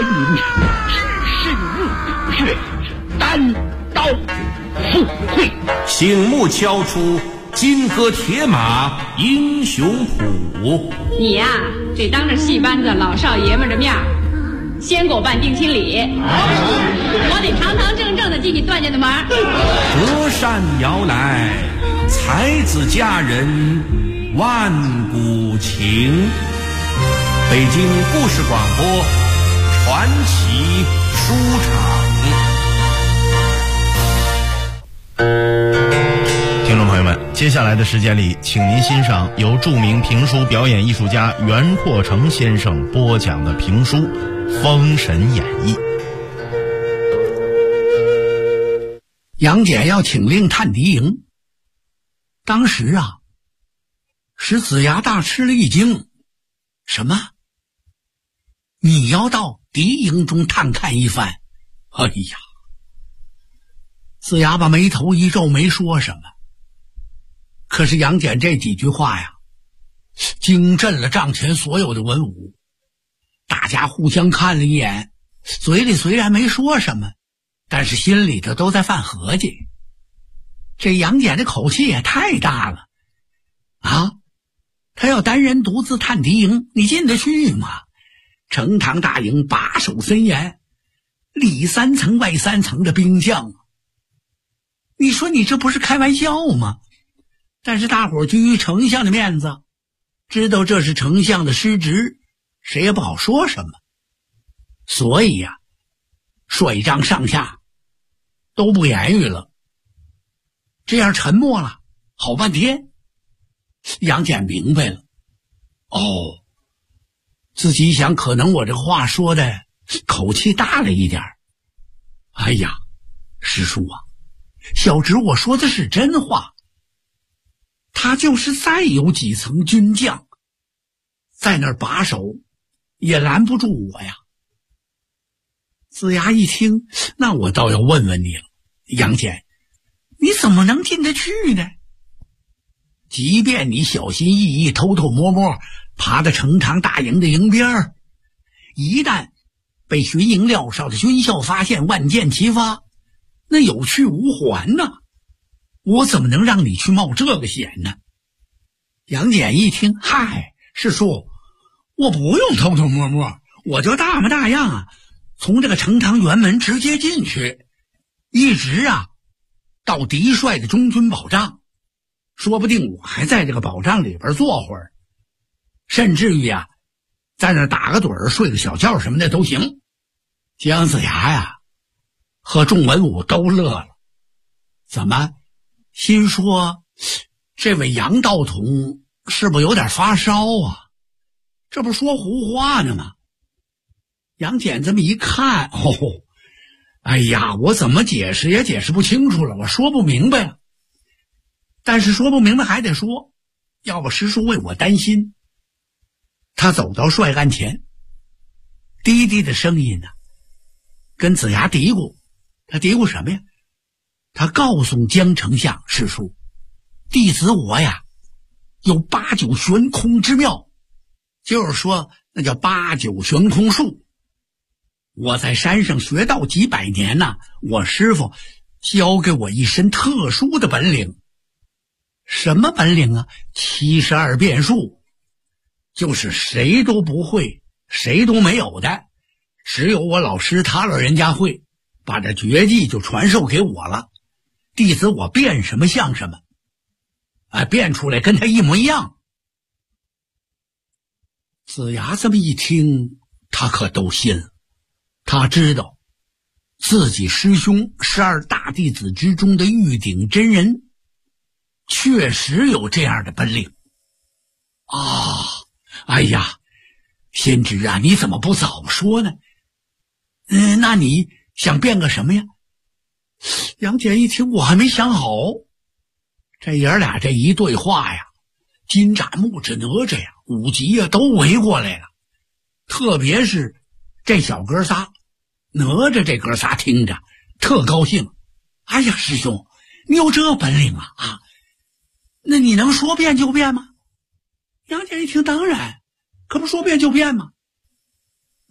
云只身入血，单刀赴会。 醒目敲出金戈铁马英雄谱。 你呀，得当着戏班子老少爷们的面先给我办定亲礼，我得堂堂正正的进你段家的门。 隔山摇来，才子佳人万古情。北京故事广播传奇书场。 听众朋友们，接下来的时间里，请您欣赏由著名评书表演艺术家袁阔成先生播讲的评书《封神演义》。 杨戬要请令探敌营，当时啊，使子牙大吃了一惊。什么？你要到敌营中探看一番？哎呀！子牙把眉头一皱，没说什么。可是杨戬这几句话呀，惊震了帐前所有的文武。大家互相看了一眼，嘴里虽然没说什么，但是心里头都在犯合计。这杨戬的口气也太大了啊！他要单人独自探敌营，你进得去吗？成堂大营把守森严，里3层外3层的兵将，你说你这不是开玩笑吗？但是大伙儿居于丞相的面子，知道这是丞相的失职，谁也不好说什么。所以呀，帅帐上下都不言语了，这样沉默了好半天。杨戬明白了，自己想可能我这话说的口气大了一点。哎呀，师叔啊，小侄我说的是真话。他就是再有几层军将在那儿把守，也拦不住我呀。子牙一听，那我倒要问问你了，杨戬，你怎么能进得去呢？即便你小心翼翼偷偷摸摸爬到成堂大营的营边，一旦被巡营廖少的军校发现，万箭齐发，那有去无还呐！我怎么能让你去冒这个险呢？杨戬一听，嗨，师叔，我不用偷偷摸摸，我就大模大样啊，从这个成堂辕门直接进去，一直啊到敌帅的中军保障，说不定我还在这个保障里边坐会儿，甚至于啊在那打个盹儿睡个小觉什么的都行。姜子牙呀和众文武都乐了，怎么心说这位杨道童是不是有点发烧啊？这不说胡话呢吗？杨戬这么一看，哎呀，我怎么解释也解释不清楚了，我说不明白了。但是说不明白还得说，要不师叔为我担心。他走到帅案前，低低的声音呢，跟子牙嘀咕。他嘀咕什么呀？他告诉姜丞相，师叔，弟子我呀有八九悬空之妙，就是说那叫八九悬空术。我在山上学道几百年呢，我师傅教给我一身特殊的本领。什么本领啊？72变术，就是谁都不会，谁都没有的，只有我老师他老人家会，把这绝技就传授给我了。弟子我变什么像什么，变出来跟他一模一样。子牙这么一听，他可都信了。他知道自己师兄12大弟子之中的玉鼎真人确实有这样的本领啊！哎呀，先知啊，你怎么不早说呢？那你想变个什么呀？杨戬一听，我还没想好。这爷俩这一对话呀，金吒、木吒、哪吒呀，五级呀都围过来了。特别是这小哥仨，哪吒这哥仨听着特高兴。哎呀，师兄，你有这本领啊！那你能说变就变吗？杨戬一听，当然，可不说变就变吗？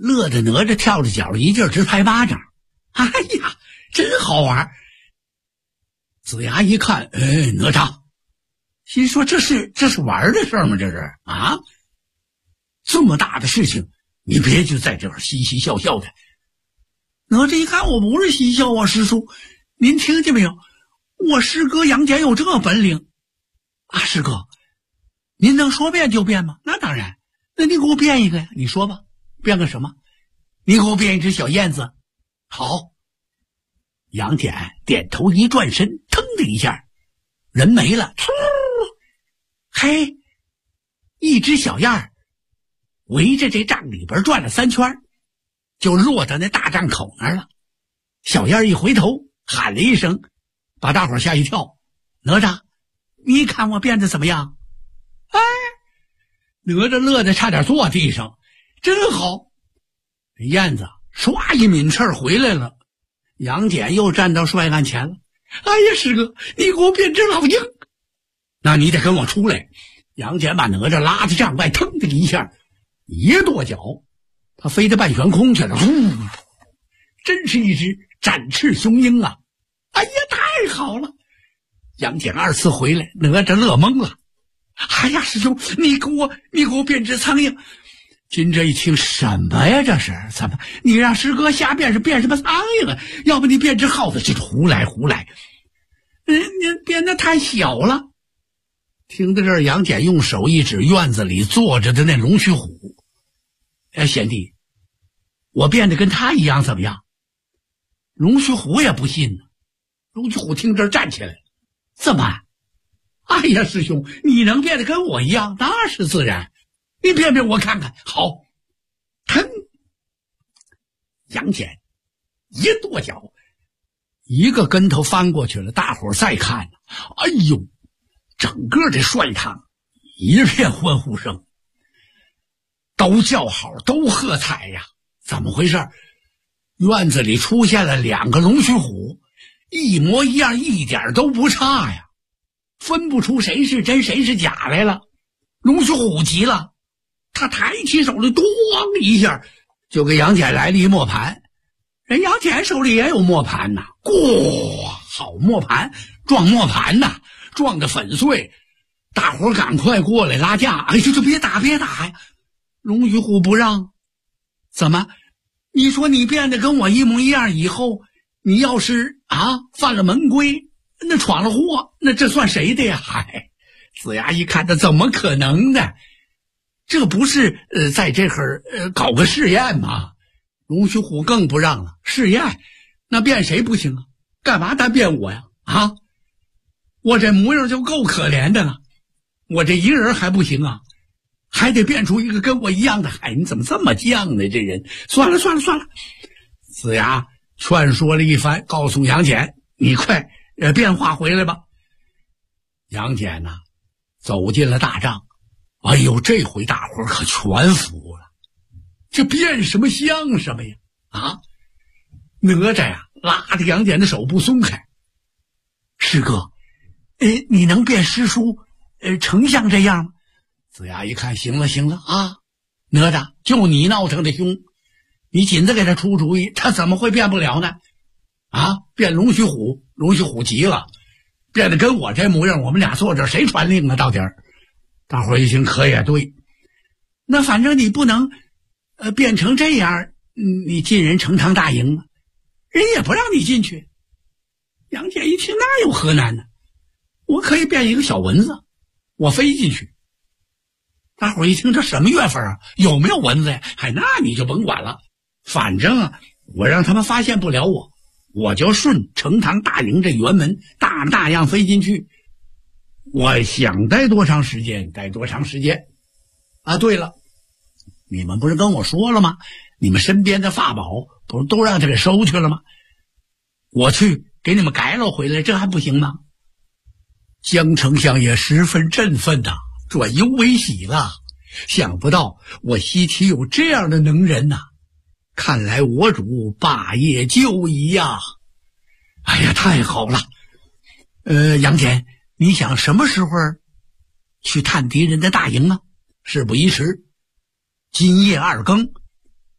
乐得哪吒跳着脚一劲儿直拍巴掌。哎呀，真好玩！子牙一看，哪吒，心说这是玩的事儿吗？这是啊，这么大的事情，你别就在这儿嘻嘻笑笑的。哪吒一看，我不是嬉笑啊，师叔，您听见没有？我师哥杨戬有这本领啊！师哥，您能说变就变吗？那当然，那你给我变一个呀！你说吧，变个什么？你给我变一只小燕子。好。杨戬点头一转身，腾的一下，人没了。嘿，一只小燕儿围着这帐里边转了3圈，就落到那大帐口那儿了。小燕儿一回头喊了一声，把大伙吓一跳。哪吒，你看我变得怎么样？哎，哪吒乐得差点坐地上，真好。燕子唰一抿刺回来了。杨戬又站到帅案前了。哎呀，师哥，你给我变只老鹰，那你得跟我出来。杨戬把哪吒拉到帐外，腾的一下，一跺脚，他飞到半悬空去了。真是一只展翅雄鹰啊！哎呀，太好了！杨戬2次回来，哪吒乐懵了。哎呀，师兄，你给我变只苍蝇。金吒一听，什么呀？这是怎么？你让师哥瞎变，是变什么苍蝇啊？要不你变只耗子？这胡来！你变得太小了。听到这儿，杨戬用手一指院子里坐着的那龙须虎。贤弟，我变得跟他一样怎么样？龙须虎也不信呢。龙须虎听这儿站起来，怎么？哎呀，师兄，你能变得跟我一样，那是自然。你变变我看看。好，腾，杨戬一跺脚，一个跟头翻过去了。大伙儿再看，哎呦，整个这帅堂一片欢呼声，都叫好，都喝彩呀！怎么回事？院子里出现了2个龙须虎，一模一样，一点都不差呀，分不出谁是真谁是假来了。龙须虎急了，他抬起手来，咣一下就给杨戬来了一磨盘。人杨戬手里也有磨盘呐，好磨盘，撞磨盘呐，撞得粉碎。大伙赶快过来拉架。哎，就别打呀！龙须虎不让。怎么？你说你变得跟我一模一样以后，你要是犯了门规，那闯了祸，那这算谁的呀？嗨，子牙一看，那怎么可能呢？这不是在这儿搞个试验吗？龙须虎更不让了。试验？那变谁不行啊？干嘛单变我呀？我这模样就够可怜的了，我这一个人还不行啊，还得变出一个跟我一样的。哎，你怎么这么犟呢？这人，算了。子牙劝说了一番，告诉杨戬，你快变化回来吧。杨戬呢，走进了大帐。哎呦，这回大伙儿可全服了，这变什么像什么呀？哪吒呀，拉着杨戬的手不松开。师哥，你能变师叔丞相这样吗？子牙一看，行了啊，哪吒就你闹腾的凶，你紧着给他出主意，他怎么会变不了呢？变龙须虎，龙须虎急了，变得跟我这模样，我们俩坐这谁传令啊？到底儿？大伙儿一听，可也对，那反正你不能变成这样，你进人呈堂大营啊，人也不让你进去。杨戬一听，那有何难呢？我可以变一个小蚊子，我飞进去。大伙儿一听，这什么月份啊？有没有蚊子呀？那你就甭管了，反正我让他们发现不了我就顺呈堂大营这辕门大样飞进去。我想待多长时间待多长时间。对了，你们不是跟我说了吗？你们身边的法宝不是都让他给收去了吗？我去给你们改了回来，这还不行吗？江丞相也十分振奋呐，转忧为喜了。想不到我西岐有这样的能人呐，看来我主霸业就义呀！哎呀，太好了！杨戬，你想什么时候去探敌人的大营啊？事不宜迟，今夜2更，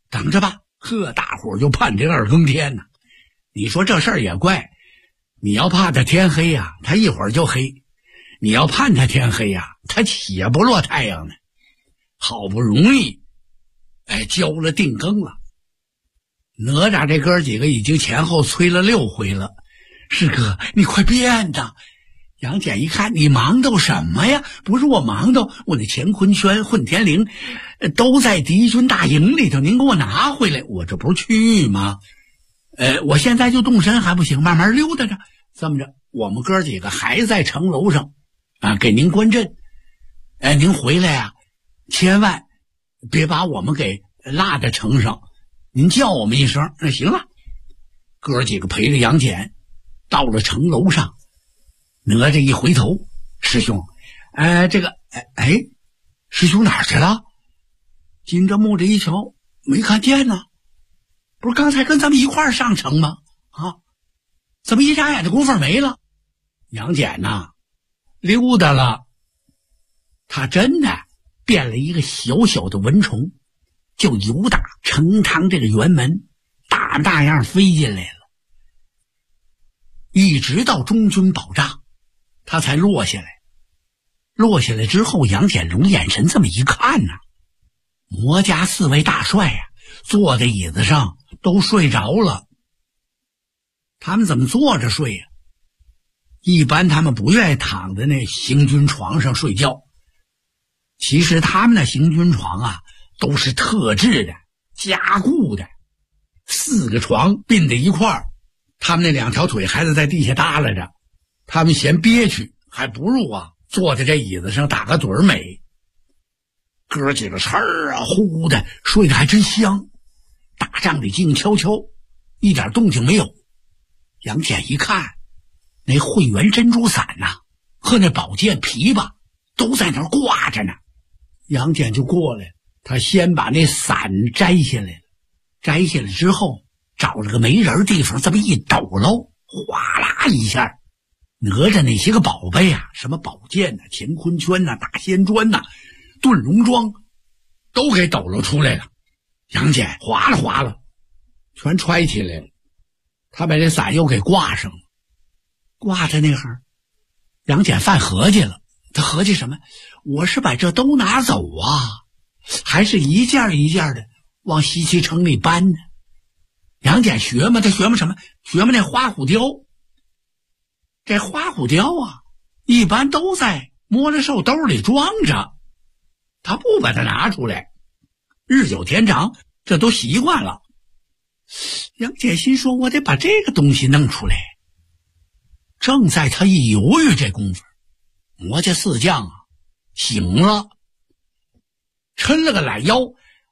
等着吧。呵，大伙儿就盼这二更天呢。你说这事儿也怪，你要怕他天黑呀，他一会儿就黑；你要盼他天黑呀，他且不落太阳呢。好不容易，交了定更了。哪吒这哥几个已经前后催了6回了。师哥，你快变呐！杨戬一看，你忙叨什么呀？不是我忙叨，我那乾坤圈、混天绫都在敌军大营里头，您给我拿回来，我这不是去吗？我现在就动身还不行，慢慢溜达着。这么着，我们哥几个还在城楼上啊，给您关阵。您回来呀，千万别把我们给落在城上，您叫我们一声，那行了。哥几个陪着杨戬到了城楼上。哪吒一回头，师兄，师兄哪儿去了？金着木着一瞧，没看见呢。不是刚才跟咱们一块儿上城吗？啊，怎么一眨眼的功夫没了？杨戬呐，溜达了。他真的变了一个小小的蚊虫，就由打成堂这个辕门大样飞进来了，一直到中军保障。他才落下来。落下来之后，杨戬龙眼神这么一看呢，魔家4位大帅呀，坐在椅子上都睡着了。他们怎么坐着睡呀？一般他们不愿意躺在那行军床上睡觉。其实他们的行军床啊，都是特制的、加固的，4个床并在一块儿，他们那2条腿还得在地下耷拉着。他们嫌憋屈，还不如坐在这椅子上打个盹儿美。哥几个哧儿呼的睡得还真香。大帐里静悄悄，一点动静没有。杨戬一看，那慧元珍珠伞和那宝剑琵琶都在那儿挂着呢。杨戬就过来，他先把那伞摘下来了。摘下来之后，找了个没人地方，这么一抖搂，哗啦一下，哪吒那些个宝贝什么宝剑乾坤圈大仙砖遁龙桩都给抖搂出来了。杨戬哗啦哗啦全揣起来了。他把这伞又给挂上了。挂在那会儿，杨戬犯合计了。他合计什么？我是把这都拿走还是一件一件的往西岐城里搬呢？杨戬学嘛，他学嘛什么？学嘛那花虎雕。这花虎雕一般都在摸着手兜里装着，他不把它拿出来。日久天长，这都习惯了。杨戬心说，我得把这个东西弄出来。正在他一犹豫这功夫，魔家4将醒了，抻了个懒腰，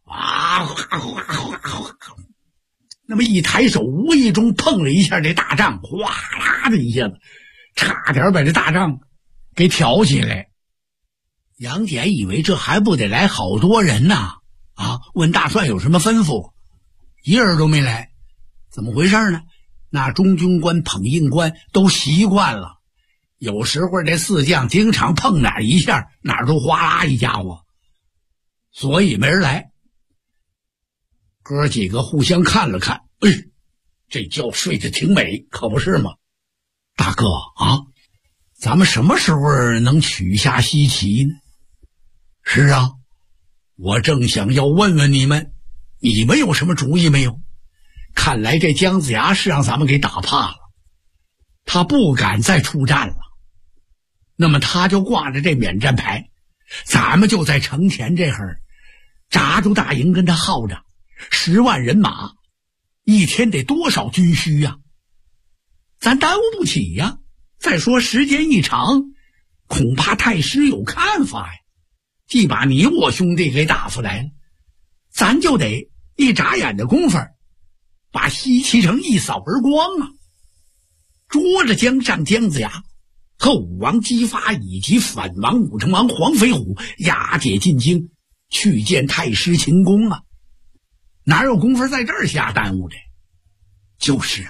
那么一抬手，无意中碰了一下这大帐，哗啦的一下子，差点把这大帐给挑起来。杨戬以为这还不得来好多人呢，问大帅有什么吩咐，一人都没来。怎么回事呢？那中军官、捧印官都习惯了，有时候这4将经常碰哪一下，哪儿都哗啦一家伙，所以没人来。哥几个互相看了看，这觉睡得挺美，可不是吗？大哥咱们什么时候能取下西岐呢？是啊，我正想要问问你们有什么主意没有？看来这姜子牙是让咱们给打怕了，他不敢再出战了。那么他就挂着这免战牌，咱们就在城前这儿扎住大营跟他耗着，10万人马，一天得多少军需呀？咱耽误不起呀。再说时间一长，恐怕太师有看法呀，既把你我兄弟给打发来了，咱就得一眨眼的功夫把西岐城一扫而光捉着江上姜子牙和武王姬发以及反王武成王黄飞虎，押解进京去见太师秦公哪有功夫在这儿瞎耽误的？就是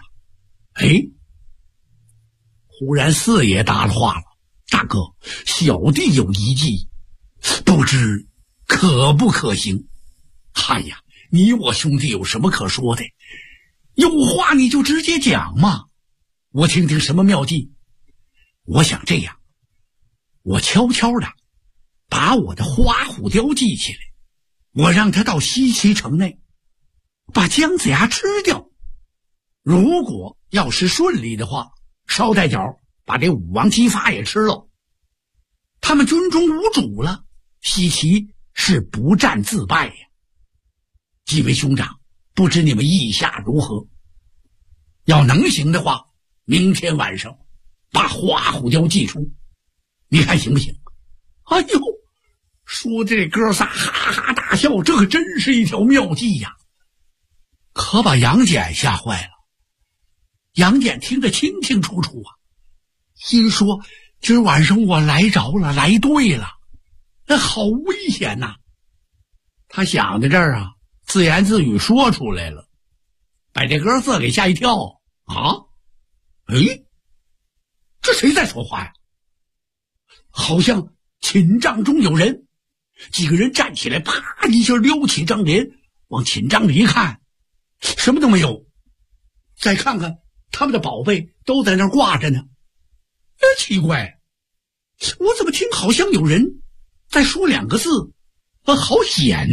忽然四爷搭了话了，大哥，小弟有一计，不知可不可行？ 你我兄弟有什么可说的？有话你就直接讲嘛，我听听什么妙计。我想这样，我悄悄的把我的花虎雕记起来，我让他到西岐城内把姜子牙吃掉。如果要是顺利的话，捎带脚把这武王姬发也吃了。他们军中无主了，西岐是不战自败呀。几位兄长，不知你们意下如何？要能行的话，明天晚上把花虎雕祭出，你看行不行？哎呦，说的这哥仨哈哈大笑，这可真是一条妙计呀！可把杨戬吓坏了。杨戬听得清清楚楚啊，心说今儿晚上我来着了，来对了，那好危险呐！他想到这儿啊，自言自语说出来了，把这哥仨给吓一跳啊！哎，这谁在说话呀？好像寝帐中有人。几个人站起来，啪一下撩起帐帘，往寝帐里一看，什么都没有。再看看他们的宝贝都在那儿挂着呢。奇怪，我怎么听好像有人在说两个字，好险。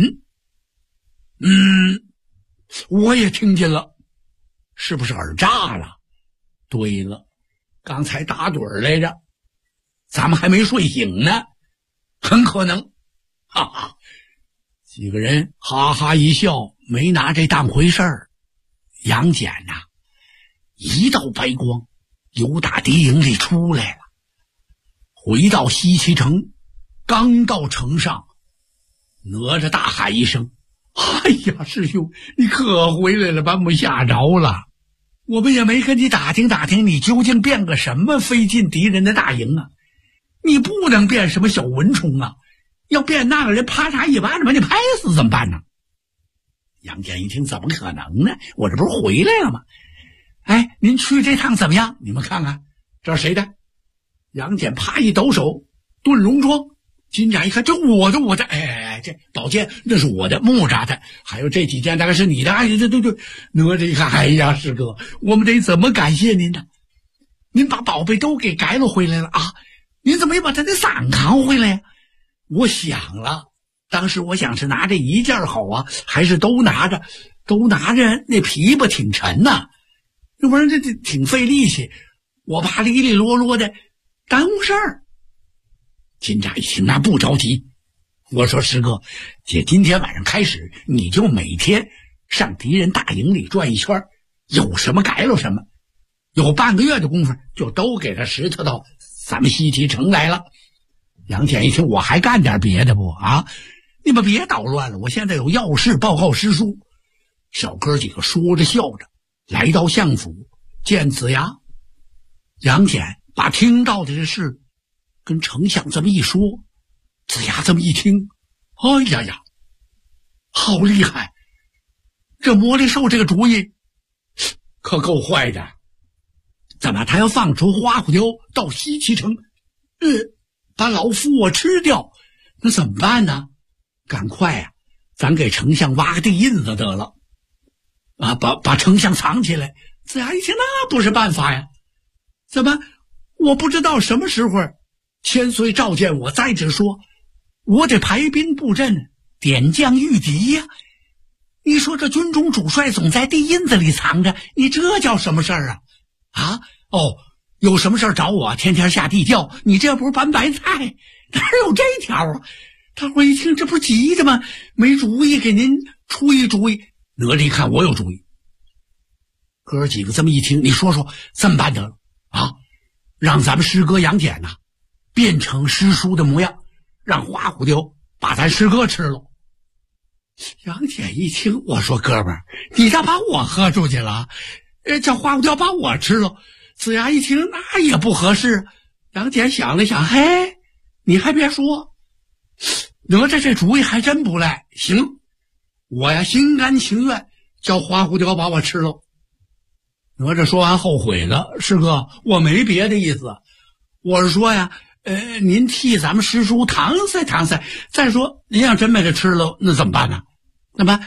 我也听见了，是不是耳炸了？对了，刚才打盹儿来着，咱们还没睡醒呢，很可能。哈哈，几个人哈哈一笑，没拿这当回事儿。杨戬呐，一道白光由打敌营里出来了，回到西岐城，刚到城上，哪吒大喊一声：哎呀，师兄，你可回来了，把我们吓着了。我们也没跟你打听打听，你究竟变个什么飞进敌人的大营啊？你不能变什么小蚊虫啊，要变那个人啪嚓一巴掌把你拍死怎么办呢？杨戬一听，怎么可能呢？我这不是回来了吗？哎，您去这趟怎么样？你们看看，这是谁的？杨戬啪一抖手，遁龙桩。金甲一看，这我的，哎，这宝剑那是我的，木吒的，还有这几件大概是你的。哎，对，哪吒一看，哎呀，师哥，我们得怎么感谢您呢？您把宝贝都给改了回来了啊？您怎么也把他的伞扛回来呀？我想了，当时我想是拿这一件好啊，还是都拿着，那琵琶挺沉呐，那玩意儿这挺费力气，我怕哩哩啰啰的耽误事儿。金吒一听，那不着急。我说师哥，姐今天晚上开始，你就每天上敌人大营里转一圈，有什么改了什么，有半个月的功夫就都给他拾掇到咱们西岐城来了。杨戬一听，我还干点别的不啊？你们别捣乱了，我现在有要事报告师叔。小哥几个说着笑着来到相府见子牙。杨戬把听到的这事跟丞相这么一说，子牙这么一听，哎呀，好厉害！这魔力兽这个主意可够坏的。怎么他要放出花虎雕到西岐城，把老夫我吃掉，那怎么办呢？赶快啊，咱给丞相挖个地印子得了啊，把丞相藏起来。子牙一听，那不是办法呀。怎么我不知道什么时候千岁召见我，再者说我得排兵布阵，点将御敌呀。你说这军中主帅总在地印子里藏着，你这叫什么事儿啊？有什么事儿找我，天天下地窖，你这不是搬白菜？哪有这条啊？大伙一听，这不是急着吗？没主意，给您出一主意。哪吒一看，我有主意。哥几个这么一听，你说这么办得了啊？让咱们师哥杨戬呐，变成师叔的模样，让花虎雕把咱师哥吃了。杨戬一听，我说哥们儿，你咋把我喝出去了？叫花虎雕把我吃了。子牙一听，那也不合适。杨戬想了想，嘿，你还别说，哪吒这主意还真不赖。行，我呀心甘情愿叫花虎雕把我吃了。哪吒说完后悔了，师哥，我没别的意思，我是说呀，您替咱们师叔搪塞搪塞。再说您要真把他吃了，那怎么办呢？那么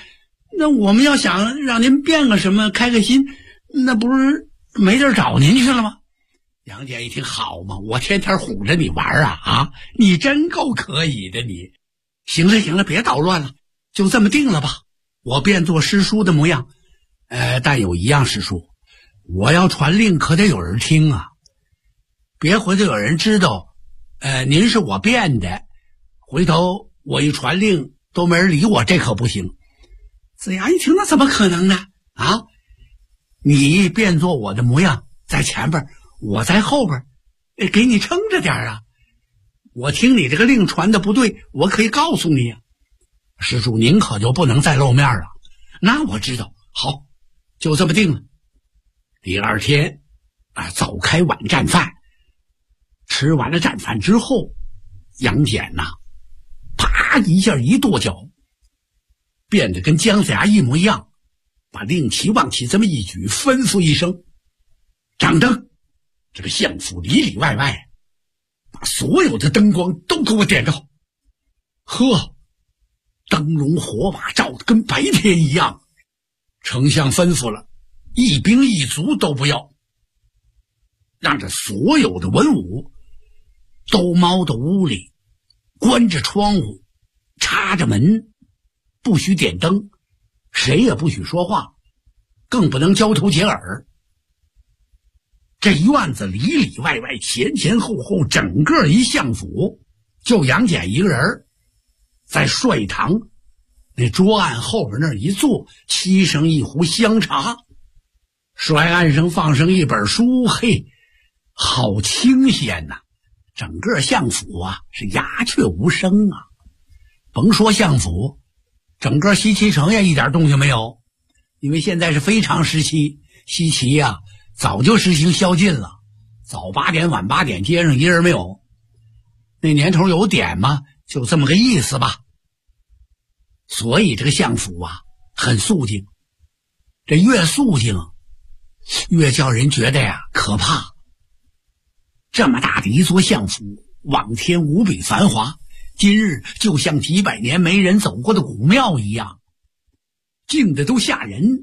那我们要想让您变个什么开个心，那不是没地儿找您去了吗？杨戬一听，好嘛，我天天唬着你玩啊，你真够可以的你。行了，别捣乱了，就这么定了吧。我变做师叔的模样，但有一样，师叔，我要传令可得有人听啊，别回头有人知道您是我变的，回头我一传令都没人理我，这可不行。子牙一听，那怎么可能呢？啊，你变作我的模样在前边，我在后边，给你撑着点啊。我听你这个令传的不对，我可以告诉你啊。施主您可就不能再露面了。那我知道，好，就这么定了。第二天早开晚战饭，吃完了战饭之后，杨戬啪一下一跺脚，变得跟姜子牙一模一样，把令旗望旗这么一举，吩咐一声，掌灯。这个相府里里外外把所有的灯光都给我点着。呵，灯笼火把照得跟白天一样。丞相吩咐了，一兵一卒都不要，让这所有的文武都猫到屋里，关着窗户，插着门，不许点灯，谁也不许说话，更不能交头接耳。这院子里里外外前前后后整个一相府，就杨戬一个人在帅堂那桌案后边那儿一坐，沏上一壶香茶，帅案上放上一本书，嘿，好清闲呐！整个相府是鸦雀无声啊。甭说相府，整个西岐城也一点动静没有，因为现在是非常时期，西岐早就实行宵禁了，早8点晚8点，街上一人没有。那年头有点嘛，就这么个意思吧。所以这个相府很肃静，这越肃静越叫人觉得可怕。这么大的一座相府，往天无比繁华，今日就像几百年没人走过的古庙一样，静得都吓人。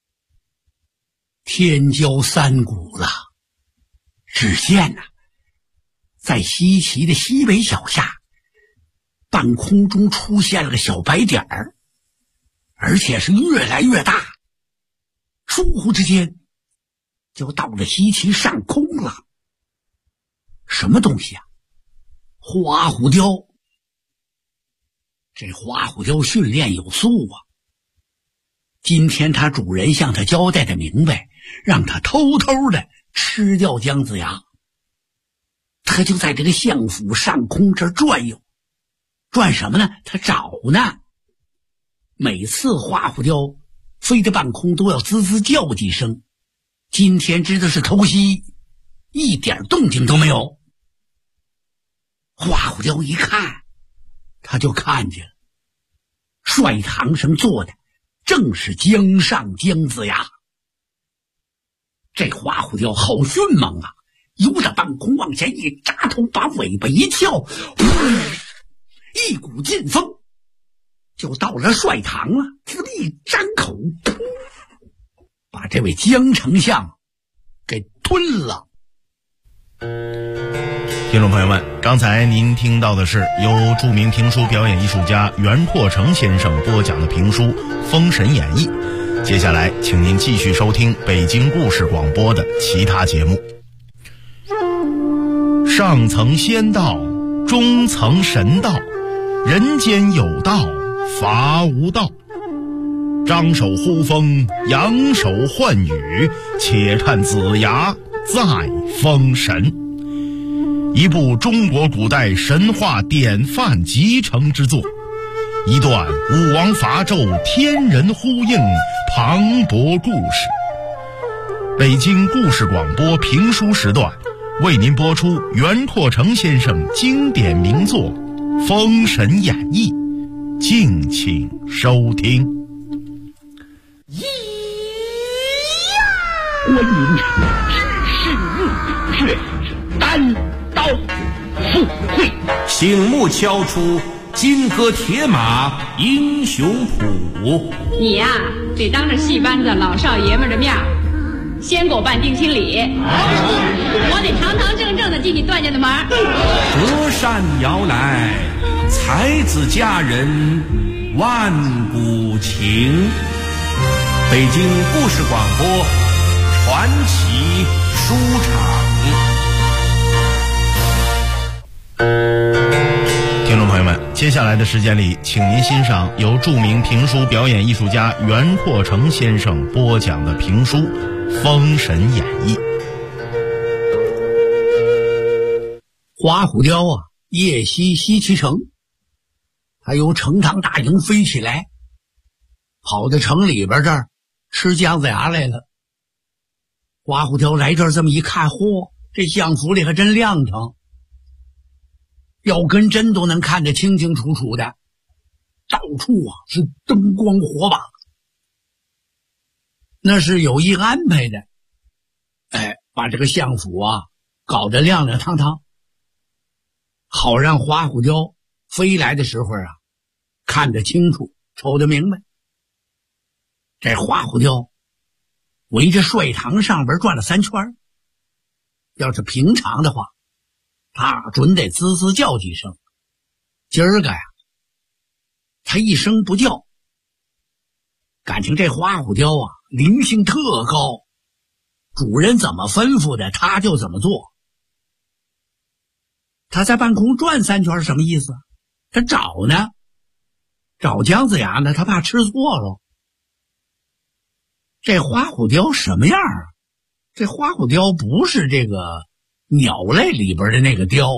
天交3鼓了，只见在西岐的西北角下，半空中出现了个小白点儿，而且是越来越大，倏忽之间就到了西岐上空了。什么东西花虎雕。这花虎雕训练有素今天他主人向他交代的明白，让他偷偷的吃掉姜子牙。他就在这个相府上空这儿转悠，转什么呢？他找呢。每次花虎雕飞到半空都要滋滋叫几声，今天知道是偷袭，一点动静都没有。花虎雕一看，他就看见了，帅堂上坐的正是姜尚姜子牙。这花虎雕好迅猛由着半空往前一扎头，把尾巴一翘，一股劲风就到了帅堂了，这么一张口，把这位姜丞相给吞了。 听众朋友们，刚才您听到的是由著名评书表演艺术家袁阔成先生播讲的评书《封神演义》。接下来请您继续收听北京故事广播的其他节目。上层仙道，中层神道，人间有道，伐无道。张手呼风，扬手唤雨，且看子牙再封神。一部中国古代神话典范集成之作，一段武王伐纣天人呼应磅礴故事。北京故事广播评书时段为您播出袁阔成先生经典名作《封神演义》，敬请收听。 观音指示入血，单刀赴会。 醒目敲出金戈铁马英雄谱。 你呀，得当着戏班子老少爷们的面先给我办定亲礼，我得堂堂正正的进你段家的门。 隔山摇来，才子佳人万古情。北京故事广播传奇书场。 听众朋友们，接下来的时间里，请您欣赏由著名评书表演艺术家袁阔成先生播讲的评书《封神演义》。 花虎雕啊，夜袭西岐城，他由成汤大营飞起来，跑到城里边这儿吃姜子牙来了。花虎雕来这儿这么一看，嚯，这相府里还真亮堂，腰根针都能看得清清楚楚的，到处啊是灯光火把，那是有意安排的。把这个相府啊搞得亮亮堂堂，好让花虎雕飞来的时候啊看得清楚，瞅得明白。这花虎雕围着帅堂上边转了3圈，要是平常的话，他准得滋滋叫几声。今儿个呀，他一声不叫，感情这花虎雕啊灵性特高，主人怎么吩咐的他就怎么做。他在半空转3圈什么意思？他找呢，找姜子牙呢，他怕吃错了。这花虎雕什么样啊？这花虎雕不是这个鸟类里边的那个雕，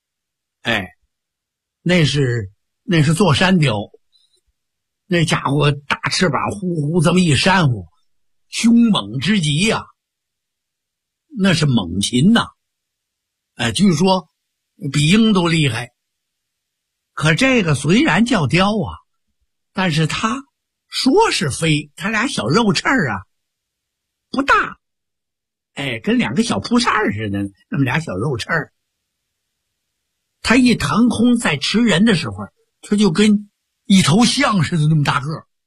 那是座山雕，那家伙大翅膀呼呼这么一扇呼，凶猛之极呀，那是猛禽呐，据说比鹰都厉害。可这个虽然叫雕啊，但是它说是飞，它俩小肉翅啊不大，跟2个小扑扇似的，那么俩小肉翅。它一腾空在吃人的时候，它就跟一头象似的那么大个，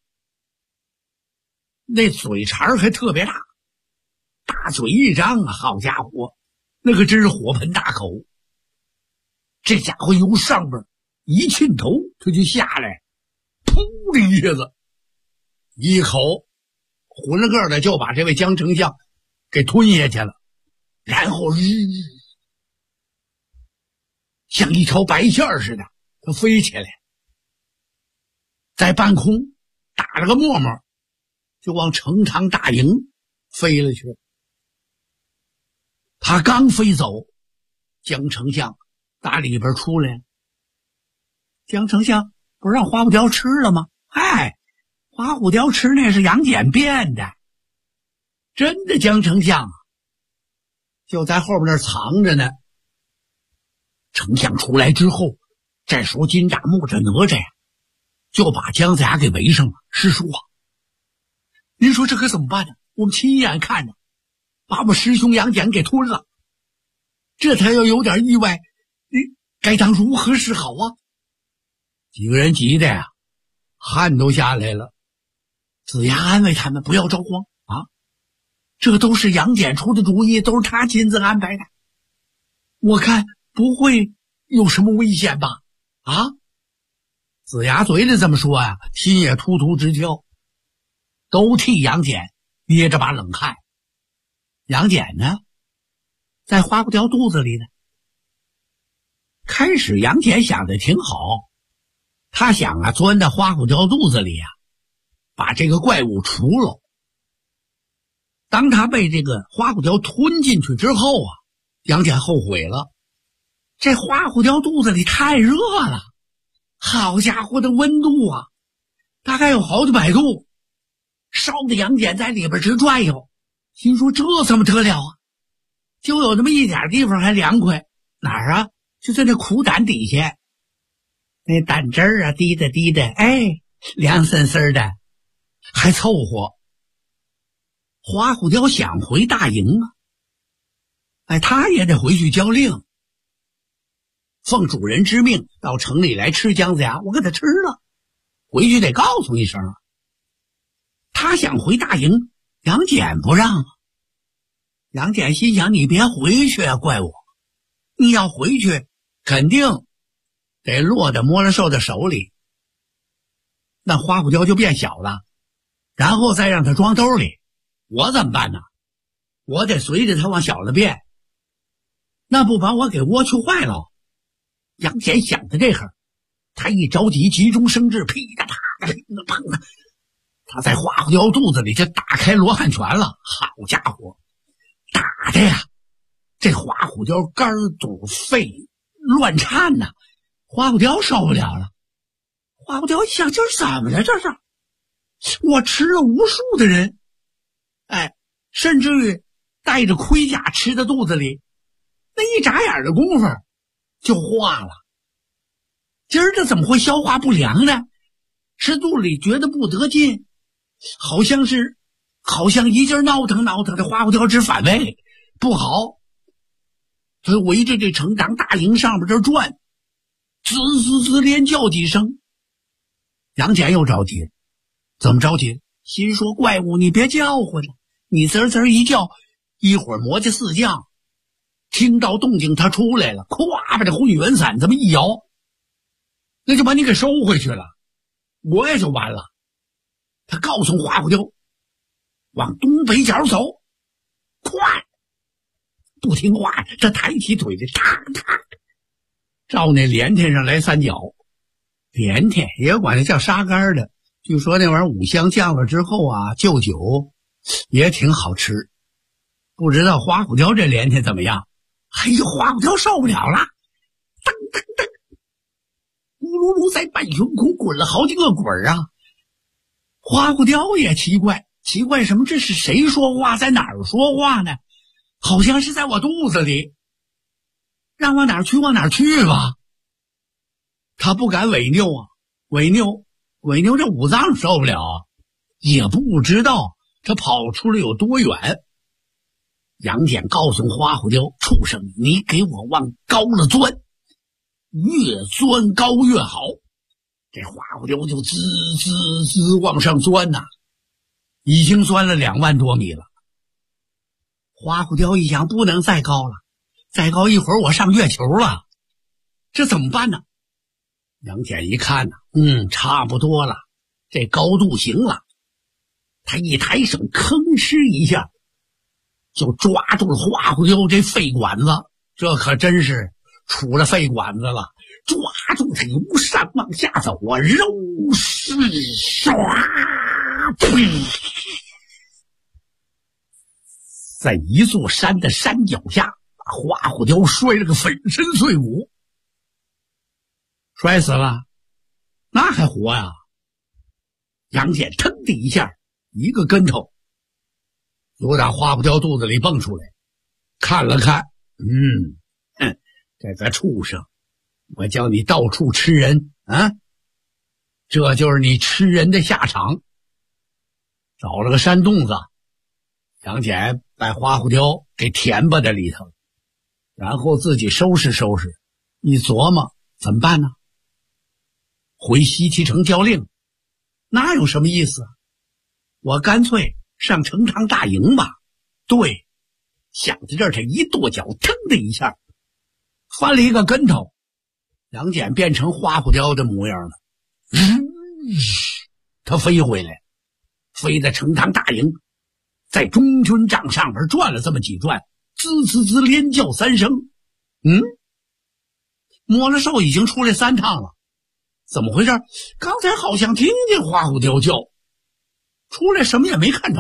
那嘴茬还特别大，大嘴一张啊，好家伙，那可真是火盆大口。这家伙由上边一沁头，他就下来，噗的一下子，一口混了个的就把这位姜丞相给吞下去了，然后像一条白线似的，他飞起来，在半空打了个沫沫，就往成汤大营飞了去。他刚飞走，姜丞相打里边出来了。姜丞相不是让花虎雕吃了吗？花虎雕吃那是杨戬变的，真的姜丞相就在后边那藏着呢。丞相出来之后，这时候金吒木吒哪吒呀就把姜子牙给围上了。师叔啊，您说这可怎么办呢？我们亲眼看着把我们师兄杨戬给吞了，这才要有点意外，该当如何是好啊？几个人急的呀汗都下来了。子牙安慰他们不要着慌啊，这都是杨戬出的主意，都是他亲自安排的，我看不会有什么危险吧？子牙嘴里这么说呀，心也突突直跳，都替杨戬捏着把冷汗。杨戬呢，在花虎雕肚子里呢。开始杨戬想的挺好，他想啊钻到花虎雕肚子里啊，把这个怪物除了。当他被这个花虎雕吞进去之后啊，杨戬后悔了。这花虎雕肚子里太热了，好家伙的温度啊，大概有好几百度，烧的杨戬在里边直转悠，心说这怎么得了啊？就有那么一点地方还凉快，哪儿啊？就在那苦胆底下，那胆汁儿啊滴的滴的，凉森森的，还凑合。花虎雕想回大营啊，他也得回去交令。 奉主人之命到城里来吃姜子牙，我给他吃了，回去得告诉一声啊。他想回大营，杨戬不让啊。杨戬心想，你别回去啊，怪我，你要回去肯定得落在摸了兽的手里，那花骨雕就变小了，然后再让他装兜里，我怎么办呢？我得随着他往小了变，那不把我给窝屈坏了。杨戬想的这会儿，他一着急，急中生智，噼里啪啦噼里啪啦，他在花骨雕肚子里就打开罗汉拳了。好家伙，打的呀，这花骨雕肝肚肺乱颤呐，花骨雕受不了了。花骨雕一想，这是怎么了？这是我吃了无数的人，甚至于带着盔甲吃到肚子里，那一眨眼的功夫就化了。今儿这怎么会消化不良呢？吃肚里觉得不得劲，好像一劲闹腾的花骨雕直反胃，不好。他围着这城堂大营上边这转，滋滋滋连叫几声。杨戬又着急，怎么着急？心说怪物你别叫唤了，你滋滋一叫，一会儿魔家四将听到动静他出来了，咵把这红羽元伞这么一摇，那就把你给收回去了，我也就完了。他告诉花骨雕往东北角走，快！不听话，这抬起腿来，嘡嘡照那连天上来三脚。连天也管它叫沙干的，据说那玩意儿五香降了之后啊，就酒也挺好吃。不知道花骨雕这连天怎么样？哎呦，花骨雕受不了了，噔噔噔，咕噜噜在半空中滚了好几个滚啊！花骨雕也奇怪什么？这是谁说话？在哪儿说话呢？好像是在我肚子里，让往哪儿去往哪儿去吧。他不敢违拗啊，违拗这五脏受不了啊，也不知道他跑出来有多远。杨戬告诉花骨雕，畜生，你给我往高了钻，越钻高越好。这花骨雕就滋滋滋往上钻呐，已经钻了2万多米了。花骨雕一想，不能再高了，再高一会儿我上月球了，这怎么办呢？杨戬一看呢，差不多了，这高度行了。他一抬手，吭哧一下就抓住了花骨雕这肺管子，这可真是杵了肺管子了。抓住他由上往下走啊，肉是唰，呸！在一座山的山脚下，把花骨雕摔了个粉身碎骨。摔死了，那还活呀？杨戬腾的一下，一个跟头由打花骨雕肚子里蹦出来，看了看，这个畜生，我叫你到处吃人啊，这就是你吃人的下场。找了个山洞子，杨戬把花骨雕给填吧在里头，然后自己收拾收拾，一琢磨怎么办呢？回西岐城交令，那有什么意思啊？我干脆上城堂大营吧。对，想到这儿，他一跺脚，腾的一下翻了一个跟头，杨戬变成花骨雕的模样了。他飞回来，飞在城堂大营，在中军帐上边转了这么几转，滋滋滋连叫3声。摸了兽已经出来3趟了，怎么回事？刚才好像听见花骨雕叫，出来什么也没看着。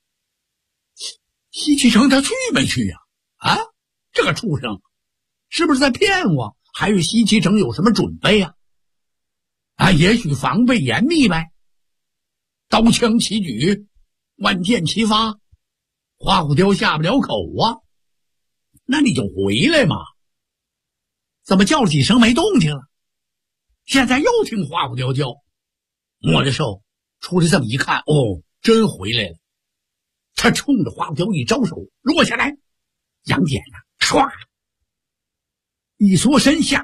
西岐城他去没去呀？这个畜生是不是在骗我？还是西岐城有什么准备啊？也许防备严密呗。刀枪齐举，万箭齐发，花骨雕下不了口啊。那你就回来嘛。怎么叫了几声没动静了？现在又听花骨雕叫，摸着兽出来这么一看，真回来了。他冲着花骨雕一招手，落下来。杨戬唰一缩身下来，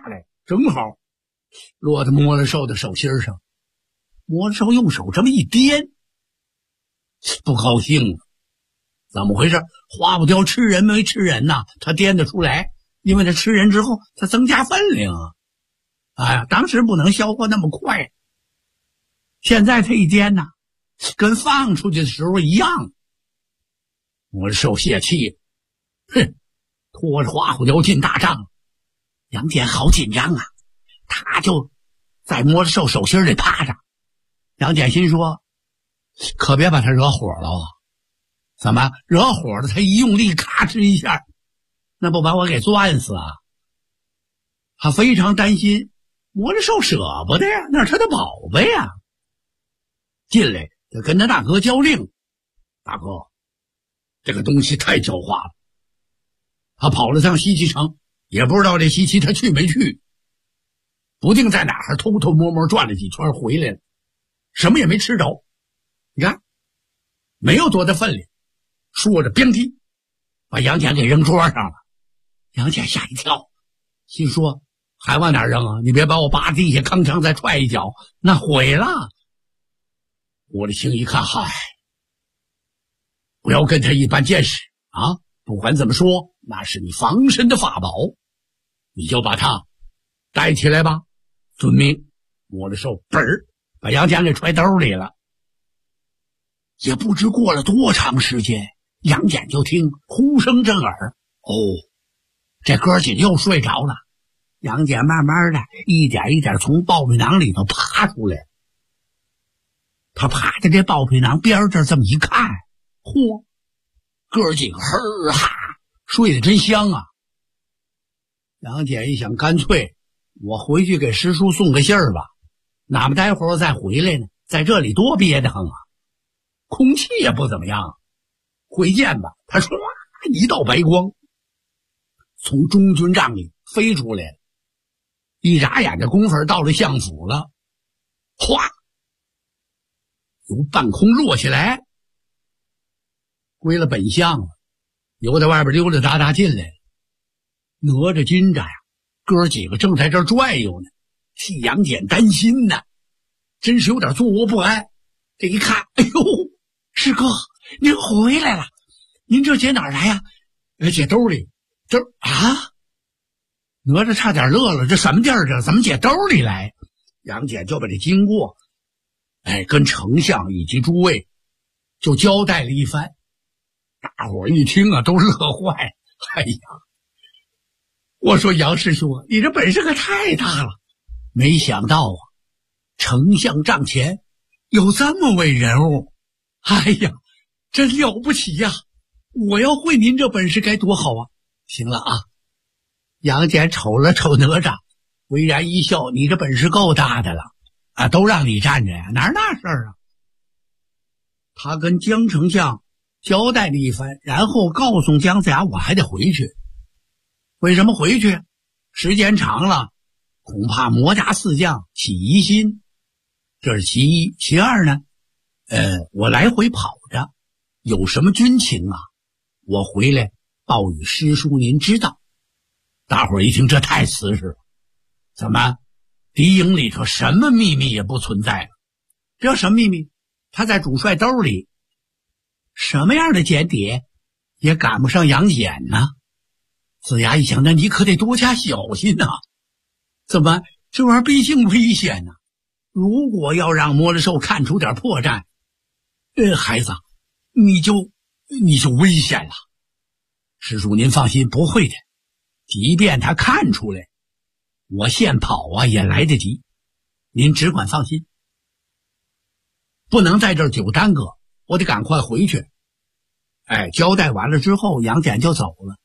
正好落在摸了寿的手心上。摸了寿用手这么一掂，不高兴了。怎么回事？花不雕吃人没吃人呐，他掂得出来，因为他吃人之后他增加分量啊。哎呀，当时不能消化那么快，现在他一掂呐，跟放出去的时候一样。摸了寿泄气，哼，拖着花虎雕进大帐。杨戬好紧张啊，他就在摸着寿手心里趴着。杨戬心说，可别把他惹火了啊！怎么惹火了？他一用力，咔哧一下，那不把我给攥死啊？他非常担心，摸着寿舍不得呀，那是他的宝贝呀。进来就跟他大哥交令，大哥，这个东西太狡猾了。他跑了趟西岐城，也不知道这西岐他去没去，不定在哪儿偷偷摸摸转了几圈回来了，什么也没吃着。你看，没有多大分量。说着乒踢，把杨戬给扔桌上了。杨戬吓一跳，心说还往哪扔啊？你别把我扒地下吭哧再踹一脚，那毁了。我的心一看，嗨，不要跟他一般见识啊！不管怎么说，那是你防身的法宝，你就把他带起来吧。遵命。摸了手，本儿把杨戬给揣兜里了。也不知过了多长时间，杨戬就听呼声震耳。哦，这哥几个又睡着了。杨戬慢慢的一点一点从爆皮囊里头爬出来。他趴在这爆皮囊边这这么一看，嚯，哥几个呵哈睡得真香啊。杨戬一想，干脆我回去给师叔送个信儿吧，哪么待会儿再回来呢？在这里多憋得慌啊，空气也不怎么样。回见吧。他唰一道白光从中军帐里飞出来了，一眨眼的功夫到了相府了，哗，由半空落下来，归了本相了，由在外边溜溜达达进来了。哪吒金吒呀，哥几个正在这儿转悠呢，替杨戬担心呢，真是有点坐卧不安。这一看，哎呦，师哥您回来了，您这解哪儿来呀？解兜里。这啊，哪吒差点乐了，这什么地儿这怎么解兜里来？杨戬就把这经过跟丞相以及诸位就交代了一番。大伙儿一听啊，都乐坏。哎呀，我说杨师兄，你这本事可太大了，没想到啊，丞相帐前有这么位人物，哎呀，真了不起呀！我要会您这本事该多好啊！行了啊，杨戬瞅了瞅哪吒，微然一笑，你这本事够大的了啊，都让你站着呀，哪儿那事儿啊？他跟江丞相交代了一番，然后告诉姜子牙，我还得回去。为什么回去？时间长了，恐怕魔家四将起疑心，这是其一。其二呢，我来回跑着，有什么军情啊，我回来报与师叔您知道。大伙儿一听，这太瓷实了，怎么敌营里头什么秘密也不存在了？这什么秘密？他在主帅兜里，什么样的间谍也赶不上杨戬呢。子牙一想，那你可得多加小心呐！怎么这玩意儿毕竟危险呢？如果要让魔力兽看出点破绽，孩子，你就危险了。师叔您放心，不会的。即便他看出来，我现跑啊也来得及。您只管放心，不能在这儿久耽搁，我得赶快回去。交代完了之后，杨戬就走了。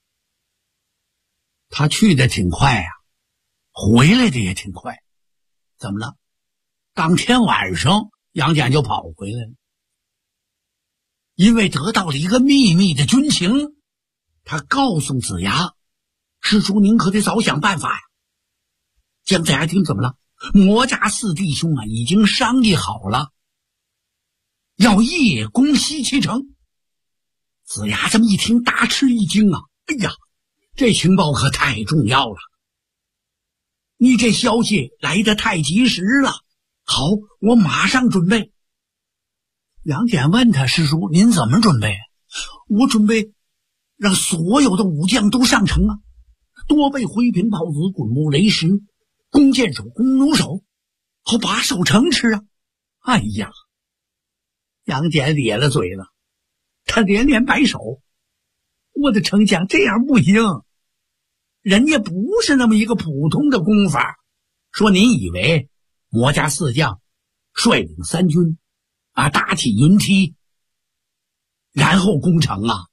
他去的挺快啊，回来的也挺快。怎么了？当天晚上杨戬就跑回来了，因为得到了一个秘密的军情。他告诉子牙，师叔您可得早想办法呀。姜子牙听怎么了？魔家四弟兄啊已经商议好了，要夜攻西岐城。子牙这么一听，大吃一惊啊！哎呀，这情报可太重要了。 你这消息来得太及时了。好，我马上准备。杨戬问他：师叔，您怎么准备？我准备让所有的武将都上城啊，多备灰瓶炮子、滚木雷石、弓箭手、弓弩手，好把守城池啊。哎呀，杨戬咧了嘴了，他连连摆手：我的丞相，这样不行，人家不是那么一个普通的攻法。说您以为魔家四将率领三军啊，搭起云梯然后攻城啊？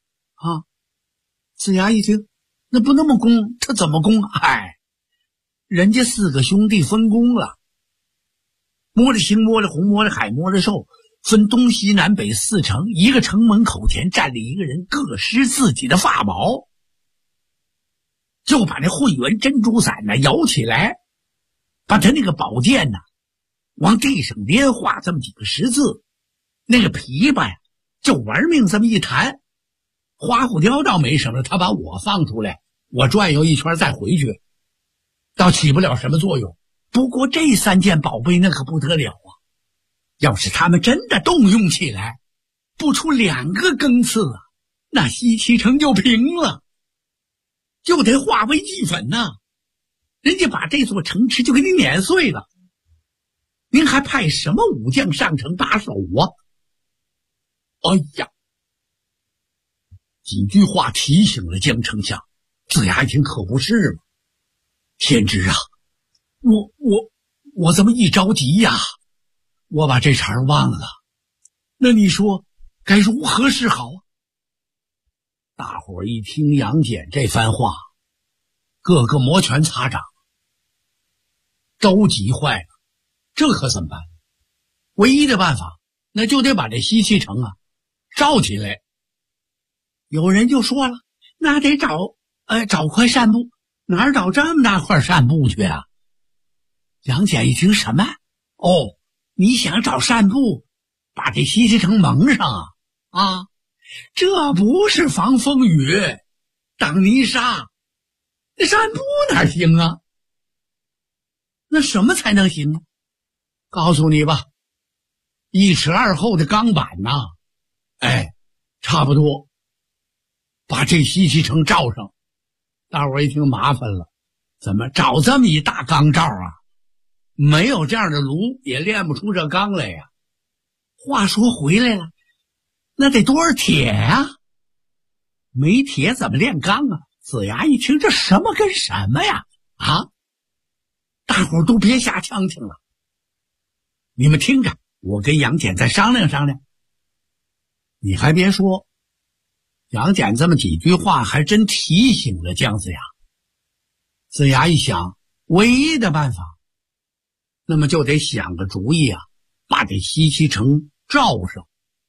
子牙一听，那不那么攻，他怎么攻？人家4个兄弟分工了，摸着星、摸着红、摸着海、摸着兽，分东西南北4城，一个城门口前站立一个人，各施自己的法宝，就把那混元珍珠伞呢摇起来，把他那个宝剑呢往地上连画这么几个十字，那个琵琶呀就玩命这么一弹。花虎雕倒没什么，他把我放出来，我转悠一圈再回去，倒起不了什么作用。不过这3件宝贝那可不得了啊，要是他们真的动用起来，不出2个更次啊，那西岐城就平了，就得化为齑粉呐，人家把这座城池就给你碾碎了，您还派什么武将上城把守啊？哎呀，几句话提醒了江丞相。子牙一听，可不是嘛，天知啊，我这么一着急呀，我把这茬忘了，那你说该如何是好啊？大伙儿一听杨戬这番话，个个摩拳擦掌，着急坏了，这可怎么办？唯一的办法，那就得把这西岐城啊罩起来。有人就说了，那得找块扇布，哪儿找这么大块扇布去啊？杨戬一听，什么？你想找扇布把这西岐城蒙上啊？这不是防风雨，挡泥沙，那扇布哪行啊？那什么才能行啊？告诉你吧，1尺2厚的钢板呐，差不多把这西岐城罩上。大伙儿一听，麻烦了，怎么找这么一大钢罩啊？没有这样的炉也炼不出这钢来呀。话说回来了，那得多少铁啊？没铁怎么炼钢啊？子牙一听，这什么跟什么呀？大伙儿都别瞎呛呛了，你们听着，我跟杨戬再商量商量。你还别说，杨戬这么几句话还真提醒了姜子牙。子牙一想，唯一的办法，那么就得想个主意啊，把这西岐城罩上。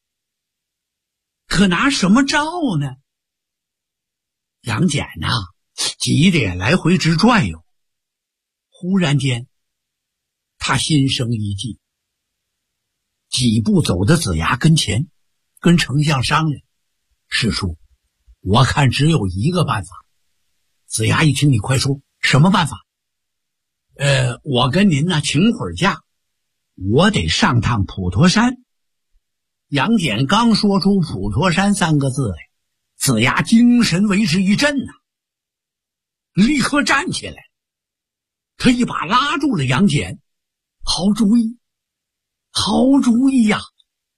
可拿什么罩呢？杨戬急得也来回直转悠。忽然间他心生一计，几步走到子牙跟前，跟丞相商量，师叔，我看只有一个办法。子牙一听，你快说，什么办法？我跟您请会儿假，我得上趟普陀山。杨戬刚说出普陀山3个字来，子牙精神为之一振立刻站起来，他一把拉住了杨戬。好主意，好主意呀！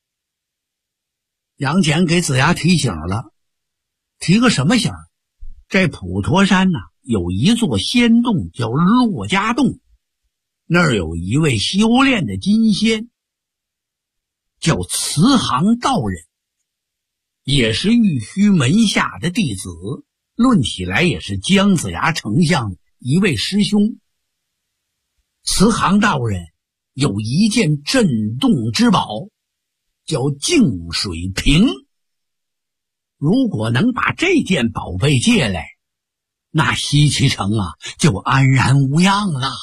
杨戬给子牙提醒了，提个什么醒？这普陀山有一座仙洞叫珞珈洞，那儿有一位修炼的金仙，叫慈航道人，也是玉虚门下的弟子，论起来也是姜子牙丞相一位师兄。慈航道人有一件镇洞之宝，叫净水瓶，如果能把这件宝贝借来，那西岐城就安然无恙了。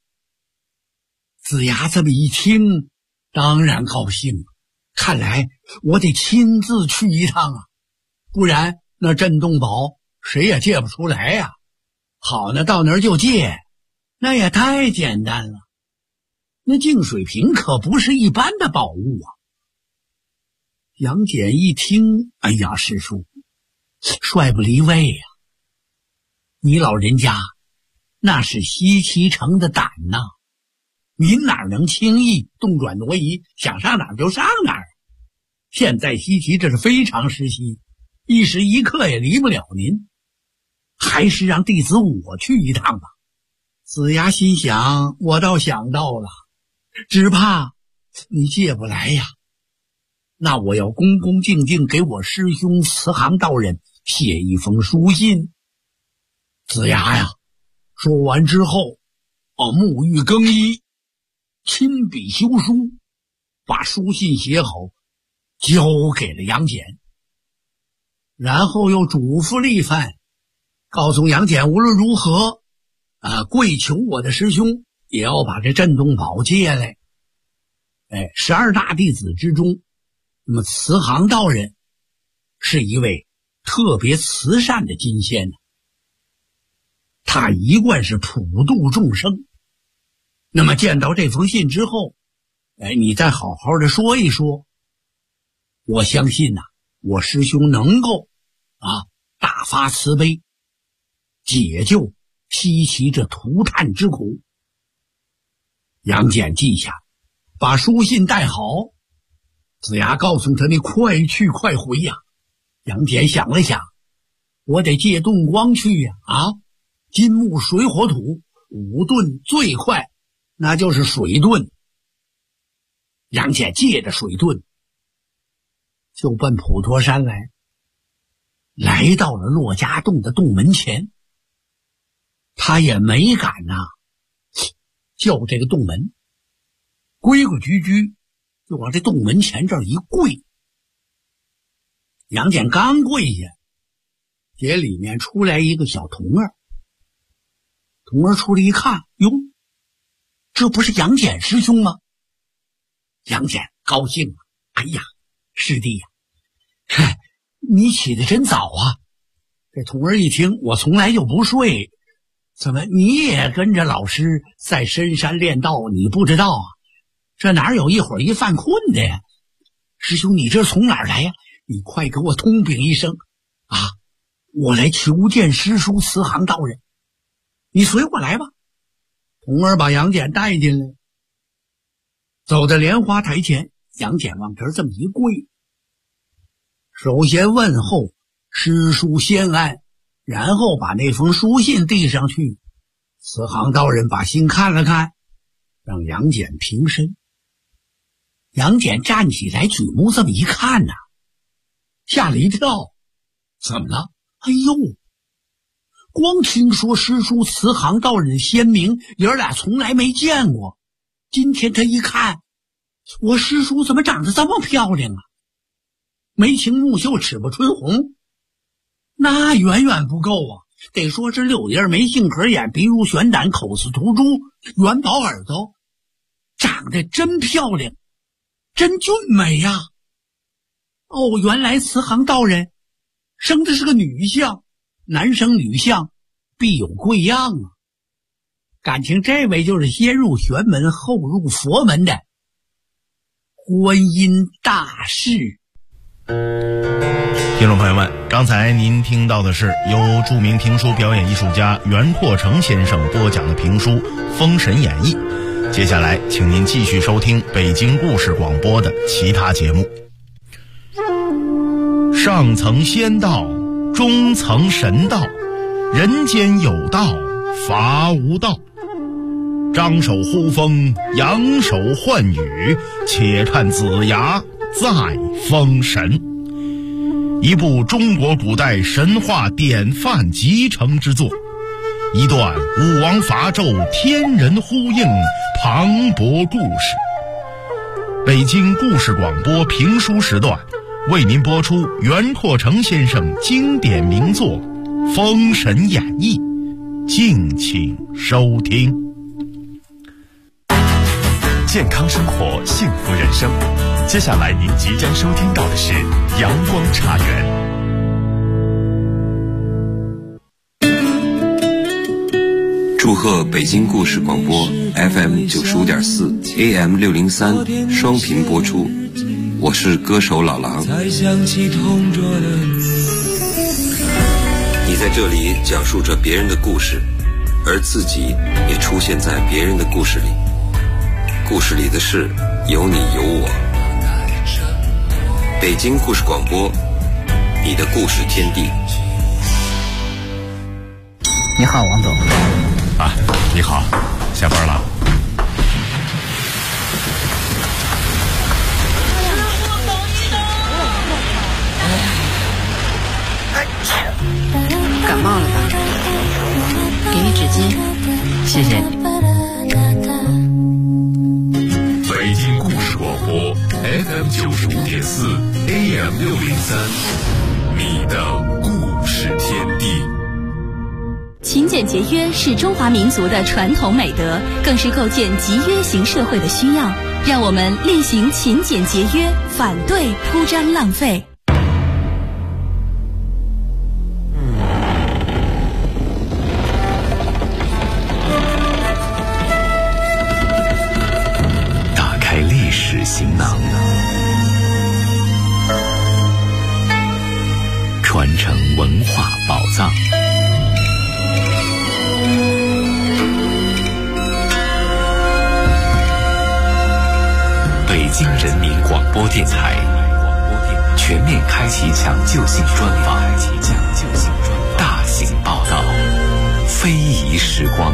子牙这么一听，当然高兴，看来我得亲自去一趟不然那镇洞宝谁也借不出来好，那到那儿就借， 那也太简单了，那净水瓶可不是一般的宝物啊。杨戬一听，哎呀，师叔，帅不离位呀！你老人家那是西岐城的胆呐，您哪能轻易动转挪移，想上哪儿就上哪儿？现在西岐这是非常时期，一时一刻也离不了您，还是让弟子我去一趟吧。子牙心想，我倒想到了，只怕你借不来呀。那我要恭恭敬敬给我师兄慈航道人写一封书信。子牙呀，说完之后，沐浴更衣，亲笔修书，把书信写好，交给了杨戬。然后又嘱咐了一番，告诉杨戬无论如何跪求我的师兄也要把这镇洞宝借来。12大弟子之中，那么慈航道人是一位特别慈善的金仙，他一贯是普度众生。那么见到这封信之后，你再好好的说一说，我相信我师兄能够大发慈悲，解救西岐这涂炭之苦。杨戬记下，把书信带好。子牙告诉他，你快去快回呀。杨戬想了想，我得借洞光去呀。金木水火土5遁最快，那就是水遁。杨戬借着水遁就奔普陀山来到了骆家洞的洞门前。他也没敢叫这个洞门，规规矩矩就往这洞门前这儿一跪。杨戬刚跪下，这里面出来一个小童儿。童儿出来一看，哟，这不是杨戬师兄吗？杨戬高兴了，哎呀，师弟呀，你起得真早啊。这童儿一听，我从来就不睡，怎么你也跟着老师在深山练道，你不知道啊？这哪有一会儿一犯困的呀？师兄，你这从哪儿来呀？你快给我通禀一声我来求见师叔慈航道人，你随我来吧。童儿把杨戬带进来，走到莲花台前，杨戬往这儿这么一跪，首先问候师叔先安，然后把那封书信递上去。慈航道人把信看了看，让杨戬平身。杨戬站起来，举目这么一看吓了一跳。怎么了？哎呦，光听说师叔慈航道人鲜明，爷儿俩从来没见过。今天他一看，我师叔怎么长得这么漂亮啊？眉清目秀，齿不春红，那远远不够啊，得说是柳叶眉，杏核眼，鼻如悬胆，口似涂珠，元宝耳朵，长得真漂亮，真俊美呀。原来慈航道人生的是个女相，男生女相必有贵样啊。感情这位就是先入玄门后入佛门的观音大士。 听众朋友们，刚才您听到的是由著名评书表演艺术家袁阔成先生播讲的评书《封神演义》。接下来请您继续收听北京故事广播的其他节目。上层仙道，中层神道，人间有道，伐无道。张手呼风，扬手唤雨，且看子牙在封神。一部中国古代神话典范集成之作，一段武王伐纣天人呼应磅礴故事。北京故事广播评书时段为您播出袁阔成先生经典名作《封神演义》，敬请收听。 健康生活，幸福人生。接下来您即将收听到的是阳光茶园。 主祝贺北京故事广播 FM 95.4 AM 603双频播出，我是歌手老狼。你在这里讲述着别人的故事，而自己也出现在别人的故事里，故事里的事有你有我。北京故事广播，你的故事天地。 你好，王总。 啊，你好，下班了。 感冒了吧？给你纸巾，谢谢你。 北京故事广播 FM 95.4 AM 603，你的故事天地。 勤俭节约是中华民族的传统美德，更是构建集约型社会的需要。让我们厉行勤俭节约，反对铺张浪费。 打开历史行囊，传承文化宝藏。北京人民广播电台全面开启抢救性专访，大型报道，非遗时光。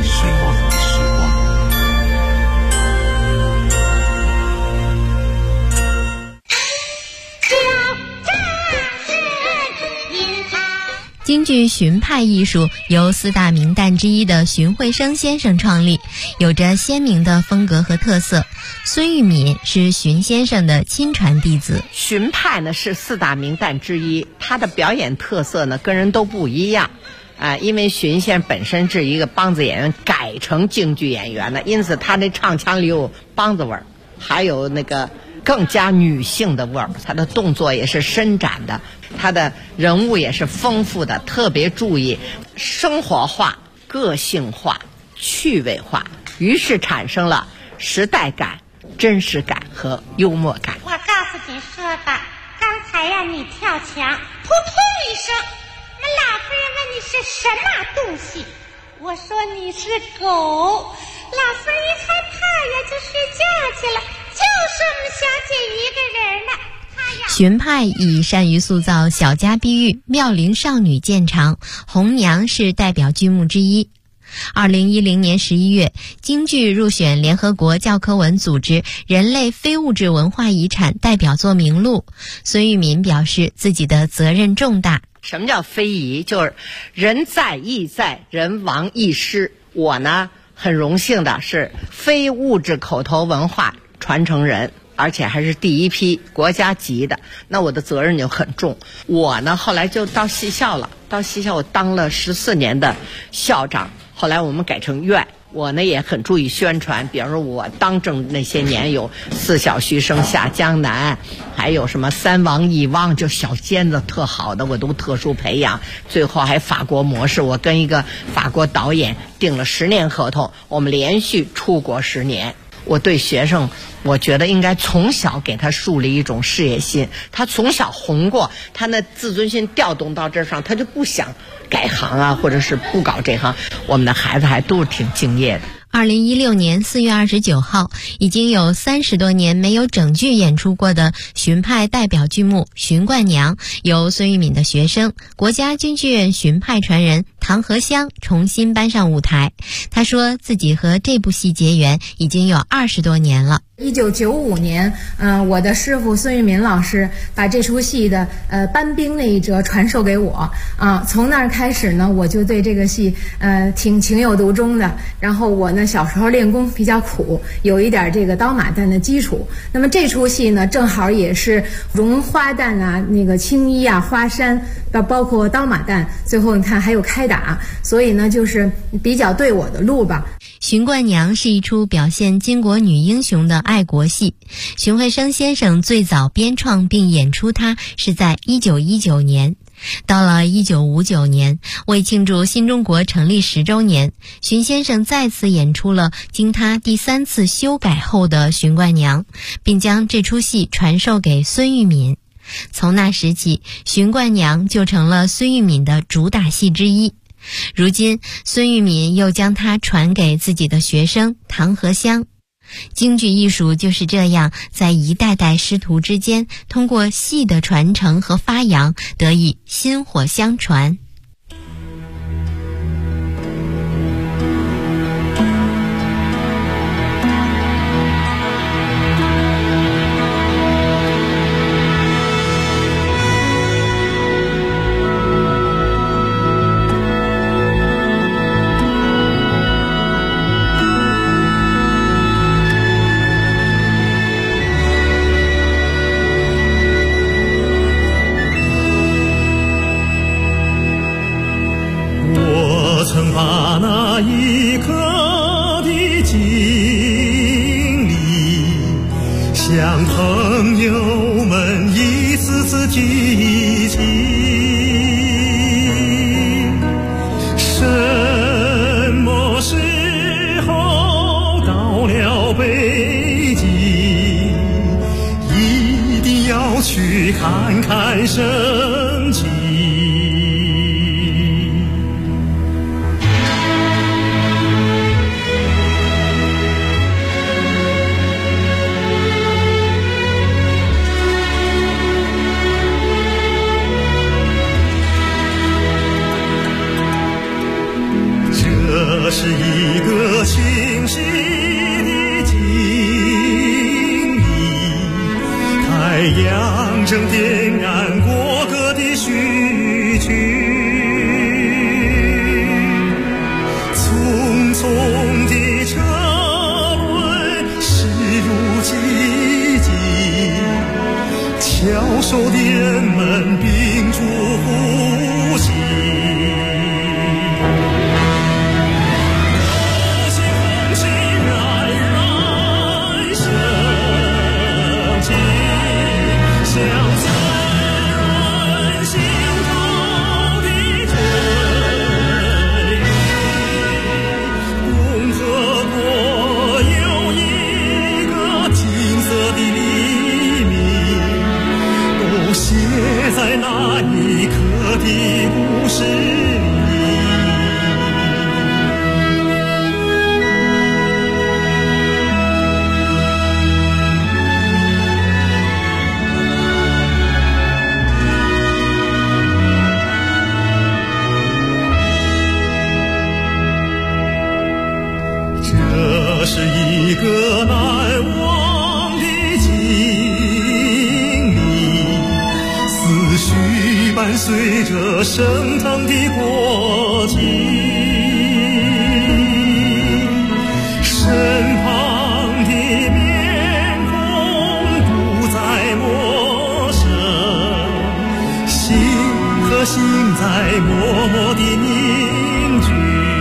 京剧荀派艺术由4大名旦之一的荀慧生先生创立，有着鲜明的风格和特色。孙玉敏是荀先生的亲传弟子。 荀派呢是4大名旦之一，他的表演特色呢跟人都不一样。因为荀先生本身是一个梆子演员，改成京剧演员的，因此他的唱腔里有梆子味儿，还有那个更加女性的味儿。他的动作也是伸展的，他的人物也是丰富的，特别注意生活化、个性化、趣味化，于是产生了时代感、真实感和幽默感。 我告诉你说吧，刚才呀你跳墙，扑通一声，那老夫人问你是什么东西，我说你是狗，老夫人一害怕呀就睡觉去了，就剩我们小姐一个人了。 荀派以善于塑造小家碧玉、妙龄少女见长，红娘是代表剧目之一。2010年11月，京剧入选联合国教科文组织人类非物质文化遗产代表作名录。孙玉敏表示自己的责任重大。 什么叫非遗？就是人在亦在，人亡亦失。我呢很荣幸的是非物质口头文化传承人，而且还是第一批国家级的，那我的责任就很重。我呢后来就到戏校了，到戏校我当了14年的校长，后来我们改成院。我呢也很注意宣传，比方说我当政那些年有4小须生下江南，还有什么3王1汪，就小尖子特好的我都特殊培养，最后还法国模式，我跟一个法国导演订了10年合同，我们连续出国10年。我对学生，我觉得应该从小给他树立一种事业心，他从小红过，他那自尊心调动到这上，他就不想改行啊，或者是不搞这行。我们的孩子还都是挺敬业的。 2016年4月29号，已经有30多年没有整剧演出过的荀派代表剧目《荀冠娘》，由孙玉敏的学生、国家京剧院荀派传人唐和香重新搬上舞台。他说自己和这部戏结缘已经有20多年了。 1995年，我的师傅孙玉敏老师把这出戏的搬兵那一折传授给我从那儿开始呢，我就对这个戏挺情有独钟的。然后我呢小时候练功比较苦，有一点这个刀马旦的基础。那么这出戏呢，正好也是绒花旦啊、那个青衣啊、花衫，包括刀马旦，最后你看还有开打，所以呢就是比较对我的路吧。 荀冠娘是一出表现巾帼女英雄的爱国戏，荀慧生先生最早编创并演出它是在1919年。 到了1959年，为庆祝新中国成立10周年，荀先生再次演出了经他第3次修改后的《荀冠娘》，并将这出戏传授给孙玉敏。从那时起，《荀冠娘》就成了孙玉敏的主打戏之一。如今，孙玉敏又将它传给自己的学生唐和香。京剧艺术就是这样，在一代代师徒之间，通过戏的传承和发扬，得以薪火相传。 向朋友们一次次提起，什么时候到了北京，一定要去看看升旗。这是一个清晰的经历，太阳正点燃国歌的序曲，匆匆的车轮驶入寂静，翘首的人们屏住呼吸。在那一刻的故事里，这是一个难忘的经历，思绪伴随着升腾的国旗，身旁的面孔不再陌生，心和心在默默地凝聚。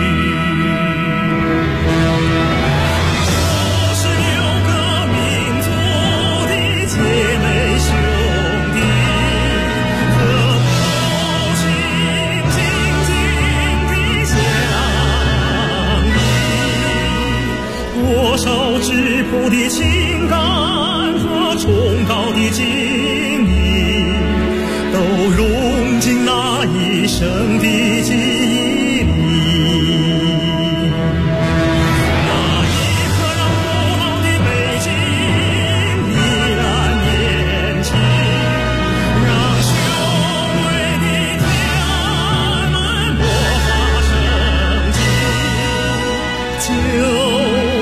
多少质朴的情感和崇高的敬意，都融进那一生的记忆。